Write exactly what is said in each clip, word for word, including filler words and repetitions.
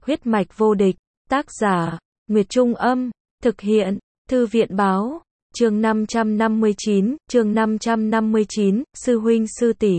Huyết mạch vô địch, tác giả, Nguyệt Trung Âm, thực hiện, Thư viện Báo, chương năm trăm năm mươi chín, chương năm trăm năm mươi chín, sư huynh sư tỷ.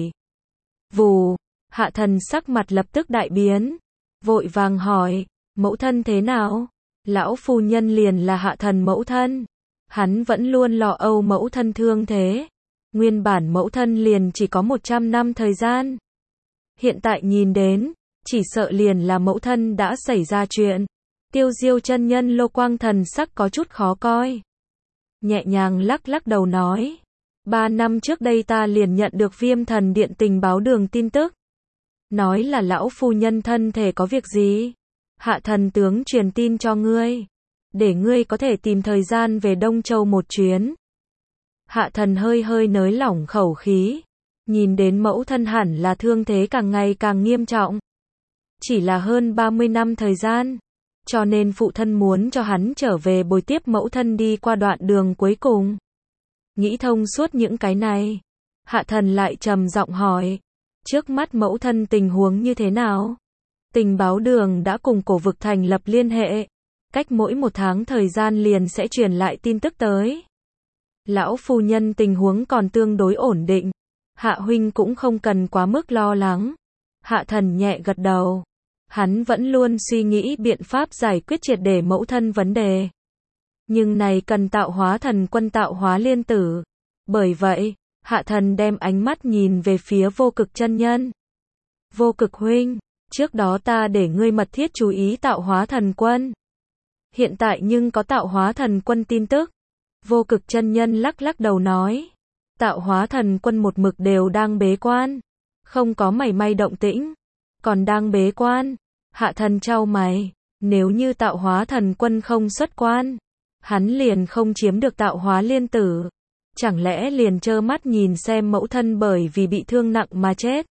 Vù, Hạ Thần sắc mặt lập tức đại biến, vội vàng hỏi, mẫu thân thế nào? Lão phu nhân liền là Hạ Thần mẫu thân. Hắn vẫn luôn lo âu mẫu thân thương thế. Nguyên bản mẫu thân liền chỉ có một trăm năm thời gian. Hiện tại nhìn đến, chỉ sợ liền là mẫu thân đã xảy ra chuyện. Tiêu Diêu chân nhân Lô Quang thần sắc có chút khó coi. Nhẹ nhàng lắc lắc đầu nói. Ba năm trước đây ta liền nhận được Viêm Thần Điện tình báo đường tin tức. Nói là lão phu nhân thân thể có việc gì. Hạ thần tướng truyền tin cho ngươi. Để ngươi có thể tìm thời gian về Đông Châu một chuyến. Hạ thần hơi hơi nới lỏng khẩu khí. Nhìn đến mẫu thân hẳn là thương thế càng ngày càng nghiêm trọng. Chỉ là hơn ba mươi năm thời gian. Cho nên phụ thân muốn cho hắn trở về bồi tiếp mẫu thân đi qua đoạn đường cuối cùng. Nghĩ thông suốt những cái này. Hạ thần lại trầm giọng hỏi. Trước mắt mẫu thân tình huống như thế nào? Tình báo đường đã cùng cổ vực thành lập liên hệ. Cách mỗi một tháng thời gian liền sẽ truyền lại tin tức tới. Lão phu nhân tình huống còn tương đối ổn định. Hạ huynh cũng không cần quá mức lo lắng. Hạ thần nhẹ gật đầu. Hắn vẫn luôn suy nghĩ biện pháp giải quyết triệt để mẫu thân vấn đề. Nhưng này cần tạo hóa thần quân tạo hóa liên tử. Bởi vậy, Hạ thần đem ánh mắt nhìn về phía Vô Cực chân nhân. Vô Cực huynh, trước đó ta để ngươi mật thiết chú ý tạo hóa thần quân. Hiện tại nhưng có tạo hóa thần quân tin tức. Vô Cực chân nhân lắc lắc đầu nói. Tạo hóa thần quân một mực đều đang bế quan. Không có mảy may động tĩnh. Còn đang bế quan. Hạ thần chau mày. Nếu như tạo hóa thần quân không xuất quan. Hắn liền không chiếm được tạo hóa liên tử. Chẳng lẽ liền trơ mắt nhìn xem mẫu thân bởi vì bị thương nặng mà chết.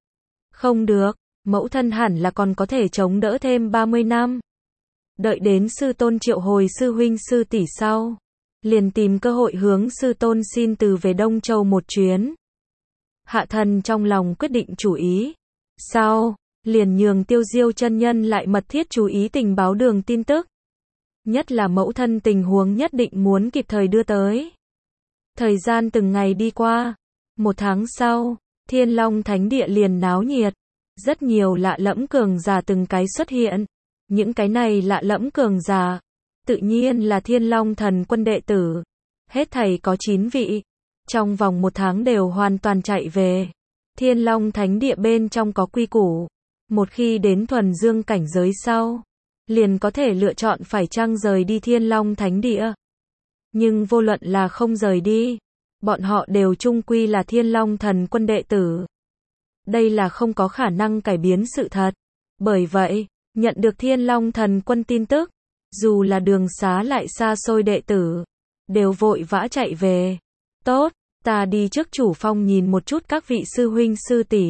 Không được. Mẫu thân hẳn là còn có thể chống đỡ thêm ba mươi năm. Đợi đến sư tôn triệu hồi sư huynh sư tỷ sau. Liền tìm cơ hội hướng sư tôn xin từ về Đông Châu một chuyến. Hạ thần trong lòng quyết định chủ ý. Sau, liền nhường Tiêu Diêu chân nhân lại mật thiết chú ý tình báo đường tin tức. Nhất là mẫu thân tình huống nhất định muốn kịp thời đưa tới. Thời gian từng ngày đi qua. Một tháng sau, Thiên Long Thánh Địa liền náo nhiệt. Rất nhiều lạ lẫm cường giả từng cái xuất hiện. Những cái này lạ lẫm cường giả. Tự nhiên là Thiên Long thần quân đệ tử. Hết thảy có chín vị. Trong vòng một tháng đều hoàn toàn chạy về. Thiên Long Thánh Địa bên trong có quy củ. Một khi đến thuần dương cảnh giới sau. Liền có thể lựa chọn phải chăng rời đi Thiên Long Thánh Địa. Nhưng vô luận là không rời đi. Bọn họ đều chung quy là Thiên Long thần quân đệ tử. Đây là không có khả năng cải biến sự thật. Bởi vậy, nhận được Thiên Long thần quân tin tức. Dù là đường xá lại xa xôi đệ tử, đều vội vã chạy về. Tốt, ta đi trước chủ phong nhìn một chút các vị sư huynh sư tỷ.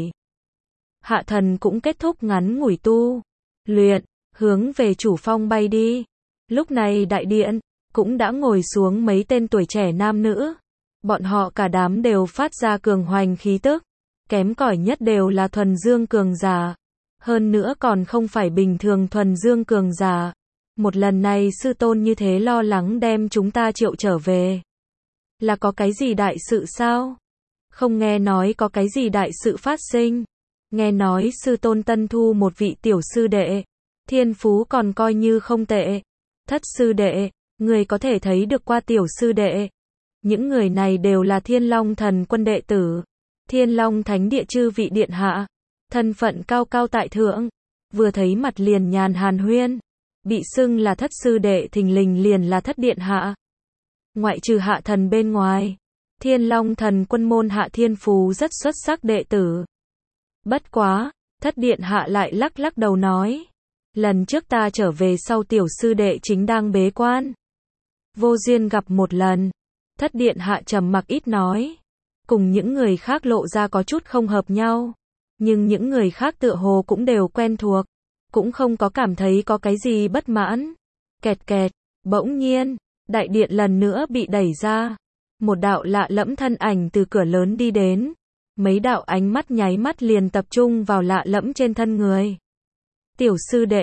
Hạ thần cũng kết thúc ngắn ngủi tu luyện, hướng về chủ phong bay đi. Lúc này đại điện, cũng đã ngồi xuống mấy tên tuổi trẻ nam nữ. Bọn họ cả đám đều phát ra cường hoành khí tức. Kém cỏi nhất đều là thuần dương cường giả. Hơn nữa còn không phải bình thường thuần dương cường giả. Một lần này sư tôn như thế lo lắng đem chúng ta triệu trở về. Là có cái gì đại sự sao? Không nghe nói có cái gì đại sự phát sinh. Nghe nói sư tôn tân thu một vị tiểu sư đệ. Thiên phú còn coi như không tệ. Thất sư đệ, người có thể thấy được qua tiểu sư đệ. Những người này đều là Thiên Long thần quân đệ tử. Thiên Long Thánh Địa chư vị điện hạ. Thân phận cao cao tại thượng. Vừa thấy mặt liền nhàn hàn huyên. Bị xưng là thất sư đệ thình lình liền là thất điện hạ. Ngoại trừ Hạ thần bên ngoài. Thiên Long thần quân môn Hạ Thiên Phú rất xuất sắc đệ tử. Bất quá, thất điện hạ lại lắc lắc đầu nói. Lần trước ta trở về sau tiểu sư đệ chính đang bế quan. Vô duyên gặp một lần. Thất điện hạ trầm mặc ít nói. Cùng những người khác lộ ra có chút không hợp nhau. Nhưng những người khác tựa hồ cũng đều quen thuộc. Cũng không có cảm thấy có cái gì bất mãn. Kẹt kẹt, bỗng nhiên, đại điện lần nữa bị đẩy ra. Một đạo lạ lẫm thân ảnh từ cửa lớn đi đến. Mấy đạo ánh mắt nháy mắt liền tập trung vào lạ lẫm trên thân người. Tiểu sư đệ,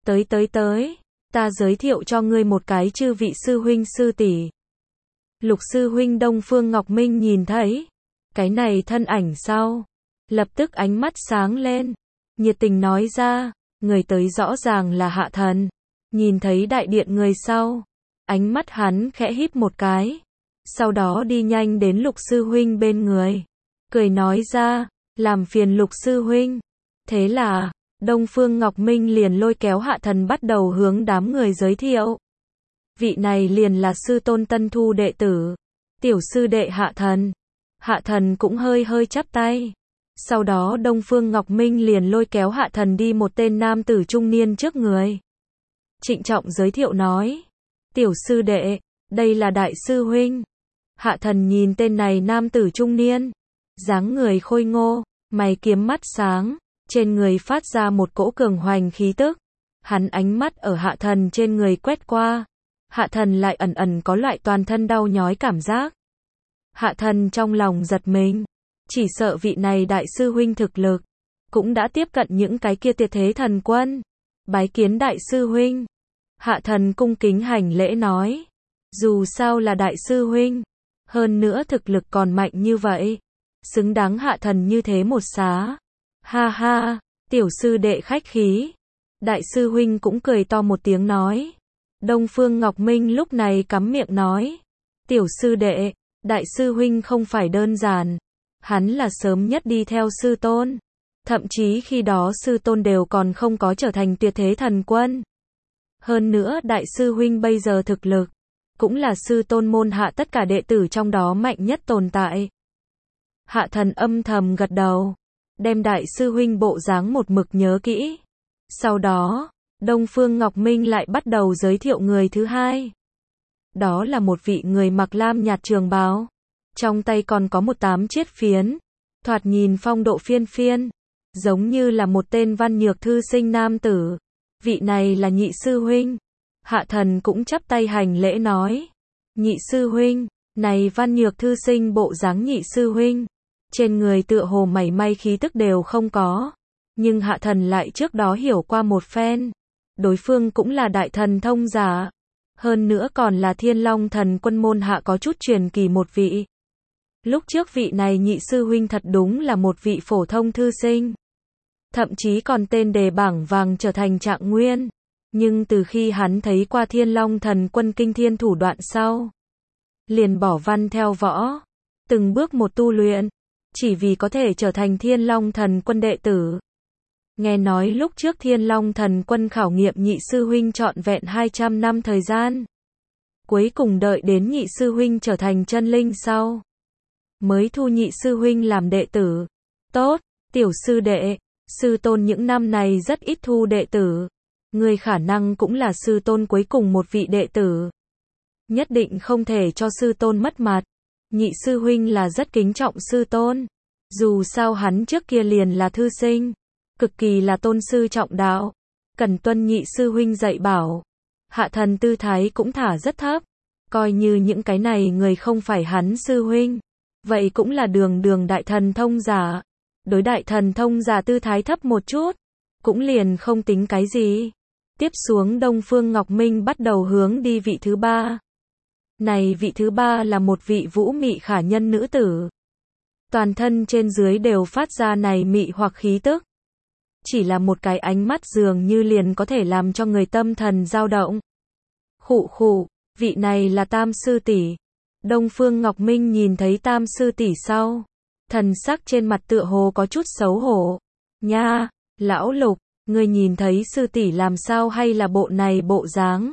Tới tới tới, ta giới thiệu cho ngươi một cái chư vị sư huynh sư tỷ. Lục sư huynh Đông Phương Ngọc Minh nhìn thấy cái này thân ảnh sau, lập tức ánh mắt sáng lên, nhiệt tình nói ra, người tới rõ ràng là Hạ Thần. Nhìn thấy đại điện người sau, ánh mắt hắn khẽ híp một cái, sau đó đi nhanh đến Lục sư huynh bên người, cười nói ra, làm phiền Lục sư huynh. Thế là, Đông Phương Ngọc Minh liền lôi kéo Hạ Thần bắt đầu hướng đám người giới thiệu. Vị này liền là sư tôn tân thu đệ tử, tiểu sư đệ Hạ Thần. Hạ Thần cũng hơi hơi chắp tay. Sau đó Đông Phương Ngọc Minh liền lôi kéo Hạ Thần đi một tên nam tử trung niên trước người. Trịnh trọng giới thiệu nói, tiểu sư đệ, đây là đại sư huynh. Hạ Thần nhìn tên này nam tử trung niên, dáng người khôi ngô, mày kiếm mắt sáng, trên người phát ra một cỗ cường hoành khí tức. Hắn ánh mắt ở Hạ Thần trên người quét qua, Hạ Thần lại ẩn ẩn có loại toàn thân đau nhói cảm giác. Hạ Thần trong lòng giật mình, chỉ sợ vị này đại sư huynh thực lực cũng đã tiếp cận những cái kia tuyệt thế thần quân. Bái kiến đại sư huynh. Hạ Thần cung kính hành lễ nói, dù sao là đại sư huynh, hơn nữa thực lực còn mạnh như vậy, xứng đáng Hạ Thần như thế một xá. Ha ha, tiểu sư đệ khách khí. Đại sư huynh cũng cười to một tiếng nói. Đông Phương Ngọc Minh lúc này cắm miệng nói, tiểu sư đệ, đại sư huynh không phải đơn giản, hắn là sớm nhất đi theo sư tôn, thậm chí khi đó sư tôn đều còn không có trở thành tuyệt thế thần quân. Hơn nữa đại sư huynh bây giờ thực lực, cũng là sư tôn môn hạ tất cả đệ tử trong đó mạnh nhất tồn tại. Hạ Thần âm thầm gật đầu, đem đại sư huynh bộ dáng một mực nhớ kỹ. Sau đó, Đông Phương Ngọc Minh lại bắt đầu giới thiệu người thứ hai. Đó là một vị người mặc lam nhạt trường bào, trong tay còn có một tám chiết phiến, thoạt nhìn phong độ phiên phiên, giống như là một tên văn nhược thư sinh nam tử. Vị này là nhị sư huynh. Hạ Thần cũng chắp tay hành lễ nói, nhị sư huynh. Này văn nhược thư sinh bộ dáng nhị sư huynh, trên người tựa hồ mảy may khí tức đều không có, nhưng Hạ Thần lại trước đó hiểu qua một phen, đối phương cũng là đại thần thông giả, hơn nữa còn là Thiên Long thần quân môn hạ có chút truyền kỳ một vị. Lúc trước vị này nhị sư huynh thật đúng là một vị phổ thông thư sinh, thậm chí còn tên đề bảng vàng trở thành trạng nguyên, nhưng từ khi hắn thấy qua Thiên Long thần quân kinh thiên thủ đoạn sau, liền bỏ văn theo võ, từng bước một tu luyện, chỉ vì có thể trở thành Thiên Long thần quân đệ tử. Nghe nói lúc trước Thiên Long thần quân khảo nghiệm nhị sư huynh trọn vẹn hai trăm năm thời gian, cuối cùng đợi đến nhị sư huynh trở thành chân linh sau, mới thu nhị sư huynh làm đệ tử. Tốt, tiểu sư đệ, sư tôn những năm này rất ít thu đệ tử, người khả năng cũng là sư tôn cuối cùng một vị đệ tử, nhất định không thể cho sư tôn mất mặt. Nhị sư huynh là rất kính trọng sư tôn, dù sao hắn trước kia liền là thư sinh, cực kỳ là tôn sư trọng đạo, cần tuân nhị sư huynh dạy bảo. Hạ Thần tư thái cũng thả rất thấp, coi như những cái này người không phải hắn sư huynh, vậy cũng là đường đường đại thần thông giả, đối đại thần thông giả tư thái thấp một chút, cũng liền không tính cái gì. Tiếp xuống Đông Phương Ngọc Minh bắt đầu hướng đi vị thứ ba. Này vị thứ ba là một vị vũ mị khả nhân nữ tử, toàn thân trên dưới đều phát ra này mị hoặc khí tức, chỉ là một cái ánh mắt dường như liền có thể làm cho người tâm thần dao động. Khụ khụ, vị này là Tam sư tỷ. Đông Phương Ngọc Minh nhìn thấy Tam sư tỷ sau, thần sắc trên mặt tựa hồ có chút xấu hổ. Nha, lão Lục, ngươi nhìn thấy sư tỷ làm sao hay là bộ này bộ dáng?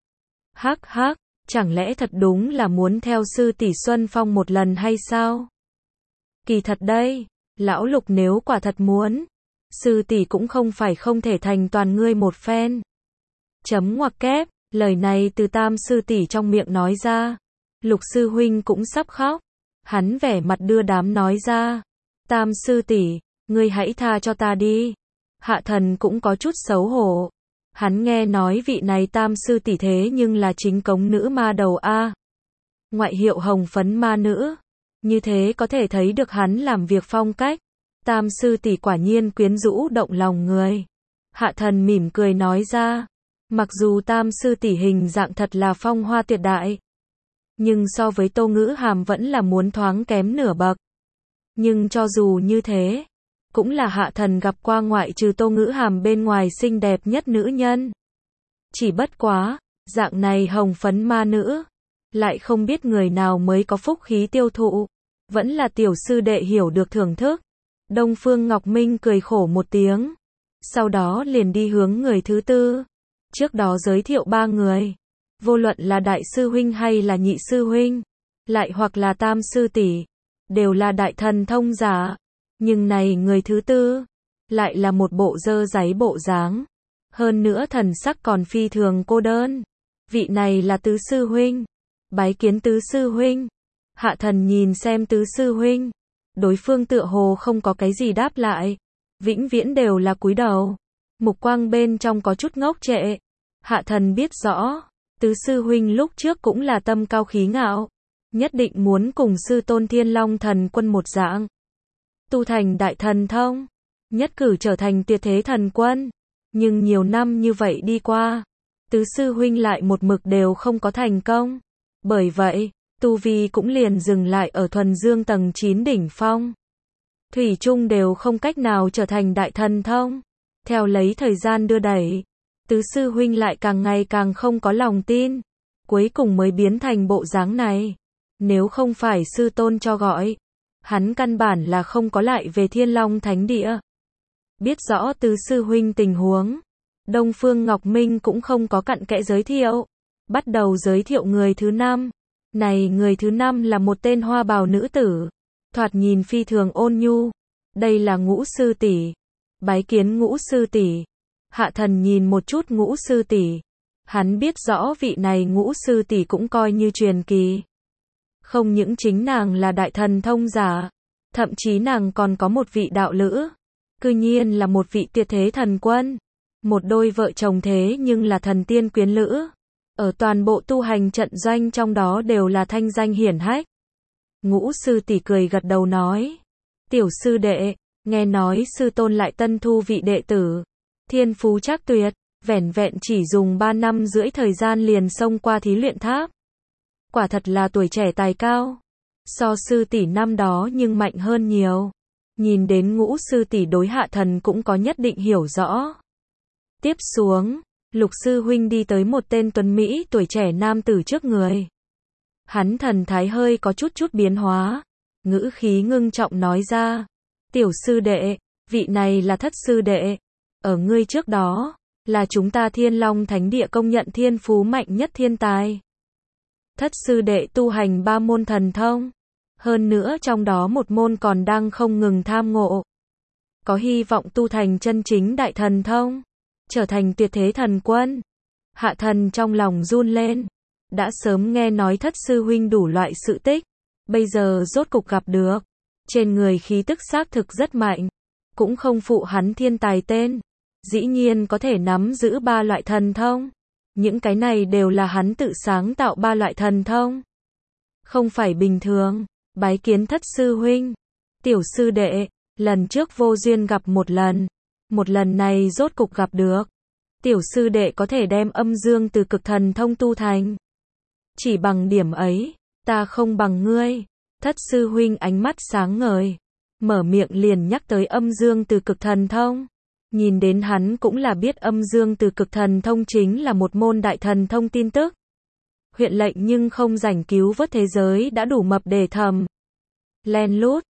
Hắc hắc, chẳng lẽ thật đúng là muốn theo sư tỷ Xuân Phong một lần hay sao? Kỳ thật đây, lão Lục nếu quả thật muốn, sư tỷ cũng không phải không thể thành toàn ngươi một phen. Chấm ngoặc kép, lời này từ Tam sư tỷ trong miệng nói ra, Lục sư huynh cũng sắp khóc. Hắn vẻ mặt đưa đám nói ra, Tam sư tỷ, ngươi hãy tha cho ta đi. Hạ Thần cũng có chút xấu hổ. Hắn nghe nói vị này Tam sư tỷ thế nhưng là chính cống nữ ma đầu a. Ngoại hiệu hồng phấn ma nữ. Như thế có thể thấy được hắn làm việc phong cách. Tam sư tỷ quả nhiên quyến rũ động lòng người. Hạ thần mỉm cười nói ra. Mặc dù tam sư tỷ hình dạng thật là phong hoa tuyệt đại, nhưng so với Tô Ngữ Hàm vẫn là muốn thoáng kém nửa bậc. Nhưng cho dù như thế, cũng là hạ thần gặp qua ngoại trừ Tô Ngữ Hàm bên ngoài xinh đẹp nhất nữ nhân. Chỉ bất quá, dạng này hồng phấn ma nữ, lại không biết người nào mới có phúc khí tiêu thụ. Vẫn là tiểu sư đệ hiểu được thưởng thức. Đông Phương Ngọc Minh cười khổ một tiếng. Sau đó liền đi hướng người thứ tư. Trước đó giới thiệu ba người. Vô luận là đại sư huynh hay là nhị sư huynh, lại hoặc là tam sư tỷ, đều là đại thần thông giả. Nhưng này người thứ tư, lại là một bộ dơ dáy bộ dáng. Hơn nữa thần sắc còn phi thường cô đơn. Vị này là tứ sư huynh. Bái kiến tứ sư huynh. Hạ thần nhìn xem tứ sư huynh. Đối phương tựa hồ không có cái gì đáp lại. Vĩnh viễn đều là cúi đầu. Mục quang bên trong có chút ngốc trệ. Hạ thần biết rõ, tứ sư huynh lúc trước cũng là tâm cao khí ngạo. Nhất định muốn cùng sư tôn Thiên Long thần quân một dạng. Tu thành đại thần thông. Nhất cử trở thành tuyệt thế thần quân. Nhưng nhiều năm như vậy đi qua, tứ sư huynh lại một mực đều không có thành công. Bởi vậy, tu vi cũng liền dừng lại ở thuần dương tầng chín đỉnh phong. Thủy chung đều không cách nào trở thành đại thần thông. Theo lấy thời gian đưa đẩy, tứ sư huynh lại càng ngày càng không có lòng tin. Cuối cùng mới biến thành bộ dáng này. Nếu không phải sư tôn cho gọi, hắn căn bản là không có lại về Thiên Long Thánh Địa. Biết rõ tứ sư huynh tình huống, Đông Phương Ngọc Minh cũng không có cặn kẽ giới thiệu. Bắt đầu giới thiệu người thứ năm. Này người thứ năm là một tên hoa bào nữ tử. Thoạt nhìn phi thường ôn nhu. Đây là Ngũ sư tỷ. Bái kiến Ngũ sư tỷ. Hạ thần nhìn một chút Ngũ sư tỷ. Hắn biết rõ vị này Ngũ sư tỷ cũng coi như truyền kỳ. Không những chính nàng là đại thần thông giả, thậm chí nàng còn có một vị đạo lữ. Cư nhiên là một vị tuyệt thế thần quân. Một đôi vợ chồng thế nhưng là thần tiên quyến lữ. Ở toàn bộ tu hành trận doanh trong đó đều là thanh danh hiển hách. Ngũ sư tỷ cười gật đầu nói. Tiểu sư đệ, nghe nói sư tôn lại tân thu vị đệ tử. Thiên phú trác tuyệt, vẻn vẹn chỉ dùng ba năm rưỡi thời gian liền xông qua thí luyện tháp. Quả thật là tuổi trẻ tài cao. So sư tỷ năm đó nhưng mạnh hơn nhiều. Nhìn đến Ngũ sư tỷ đối hạ thần cũng có nhất định hiểu rõ. Tiếp xuống, Lục sư huynh đi tới một tên tuấn Mỹ tuổi trẻ nam tử trước người. Hắn thần thái hơi có chút chút biến hóa. Ngữ khí ngưng trọng nói ra. Tiểu sư đệ, vị này là thất sư đệ. Ở ngươi trước đó, là chúng ta Thiên Long Thánh Địa công nhận thiên phú mạnh nhất thiên tài. Thất sư đệ tu hành ba môn thần thông. Hơn nữa trong đó một môn còn đang không ngừng tham ngộ. Có hy vọng tu thành chân chính đại thần thông. Trở thành tuyệt thế thần quân. Hạ thần trong lòng run lên. Đã sớm nghe nói thất sư huynh đủ loại sự tích. Bây giờ rốt cục gặp được. Trên người khí tức xác thực rất mạnh. Cũng không phụ hắn thiên tài tên. Dĩ nhiên có thể nắm giữ ba loại thần thông. Những cái này đều là hắn tự sáng tạo ba loại thần thông. Không phải bình thường. Bái kiến thất sư huynh. Tiểu sư đệ, lần trước vô duyên gặp một lần. Một lần này rốt cục gặp được. Tiểu sư đệ có thể đem âm dương từ cực thần thông tu thành. Chỉ bằng điểm ấy, ta không bằng ngươi. Thất sư huynh ánh mắt sáng ngời. Mở miệng liền nhắc tới âm dương từ cực thần thông. Nhìn đến hắn cũng là biết âm dương từ cực thần thông chính là một môn đại thần thông tin tức. Huyện lệnh nhưng không rảnh cứu vớt thế giới đã đủ mập để thầm. Len lút,